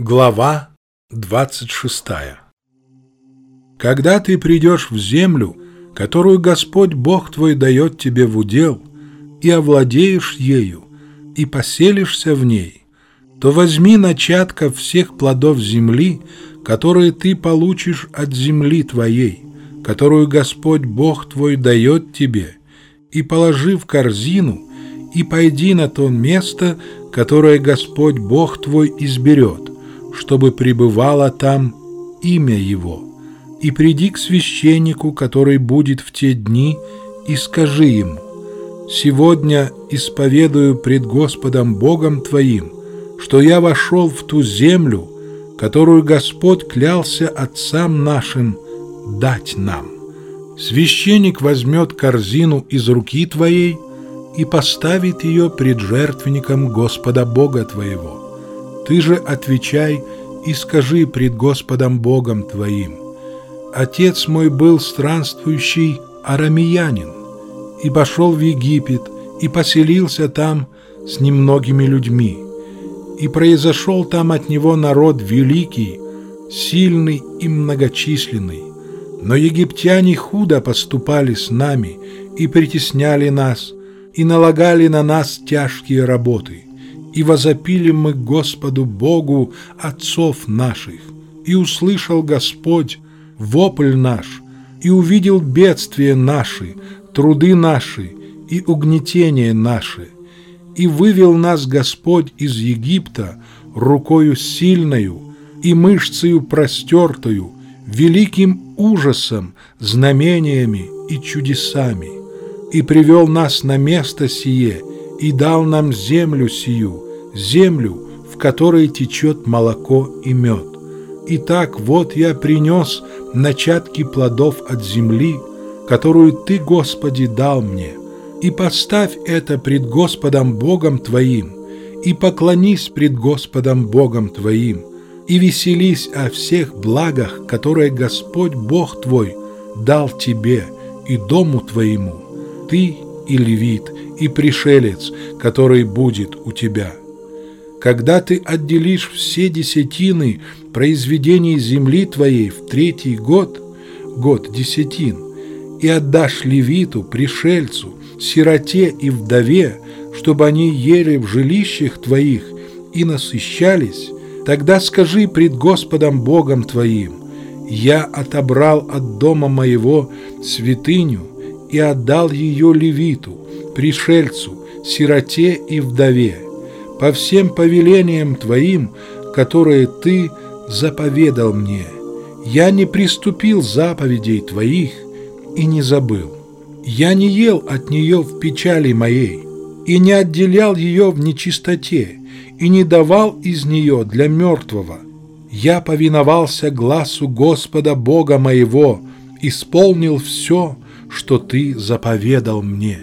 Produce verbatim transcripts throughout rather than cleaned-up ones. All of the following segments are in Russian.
Глава двадцать шестая. Когда ты придешь в землю, которую Господь Бог твой дает тебе в удел, и овладеешь ею, и поселишься в ней, то возьми начатков всех плодов земли, которые ты получишь от земли твоей, которую Господь Бог твой дает тебе, и положи в корзину, и пойди на то место, которое Господь Бог твой изберет, чтобы пребывало там имя Его. И приди к священнику, который будет в те дни, и скажи ему: «Сегодня исповедую пред Господом Богом твоим, что я вошел в ту землю, которую Господь клялся отцам нашим дать нам». Священник возьмет корзину из руки твоей и поставит ее пред жертвенником Господа Бога твоего. Ты же отвечай и скажи пред Господом Богом твоим: «Отец мой был странствующий арамеянин, и пошел в Египет, и поселился там с немногими людьми, и произошел там от него народ великий, сильный и многочисленный. Но египтяне худо поступали с нами, и притесняли нас, и налагали на нас тяжкие работы. И возопили мы к Господу Богу отцов наших, и услышал Господь вопль наш, и увидел бедствия наши, труды наши и угнетения наши, и вывел нас Господь из Египта рукою сильною и мышцею простертою, великим ужасом, знамениями и чудесами, и привел нас на место сие, и дал нам землю сию, землю, в которой течет молоко и мед. Итак, вот я принес начатки плодов от земли, которую Ты, Господи, дал мне, и поставь это пред Господом Богом Твоим, и поклонись пред Господом Богом Твоим, и веселись о всех благах, которые Господь Бог Твой дал тебе и дому твоему, ты и левит, и пришелец, который будет у тебя. Когда ты отделишь все десятины произведений земли твоей в третий год, год десятин, и отдашь левиту, пришельцу, сироте и вдове, чтобы они ели в жилищах твоих и насыщались, тогда скажи пред Господом Богом твоим: «Я отобрал от дома моего святыню и отдал ее левиту, пришельцу, сироте и вдове, по всем повелениям твоим, которые ты заповедал мне. Я не приступил заповедей твоих и не забыл. Я не ел от нее в печали моей, и не отделял ее в нечистоте, и не давал из нее для мертвого. Я повиновался гласу Господа Бога моего, исполнил все, что Ты заповедал мне.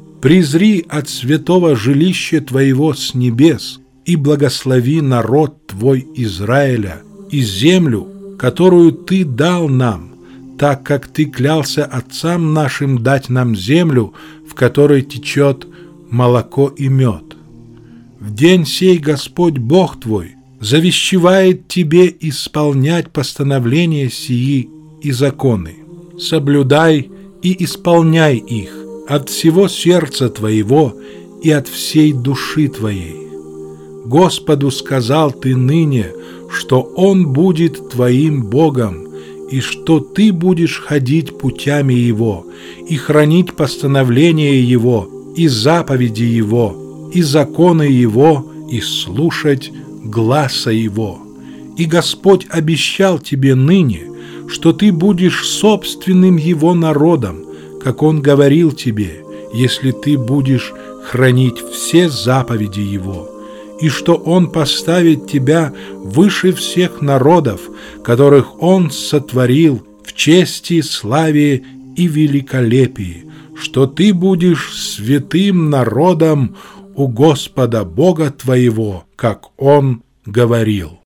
Презри от святого жилища Твоего с небес и благослови народ Твой Израиля и землю, которую Ты дал нам, так как Ты клялся отцам нашим дать нам землю, в которой течет молоко и мед. В день сей Господь Бог твой завещевает тебе исполнять постановления сии и законы. Соблюдай и исполняй их от всего сердца твоего и от всей души твоей. Господу сказал ты ныне, что Он будет твоим Богом, и что ты будешь ходить путями Его и хранить постановления Его и заповеди Его и законы Его и слушать гласа Его. И Господь обещал тебе ныне, что ты будешь собственным Его народом, как Он говорил тебе, если ты будешь хранить все заповеди Его, и что Он поставит тебя выше всех народов, которых Он сотворил в чести, славе и великолепии, что ты будешь святым народом у Господа Бога твоего, как Он говорил.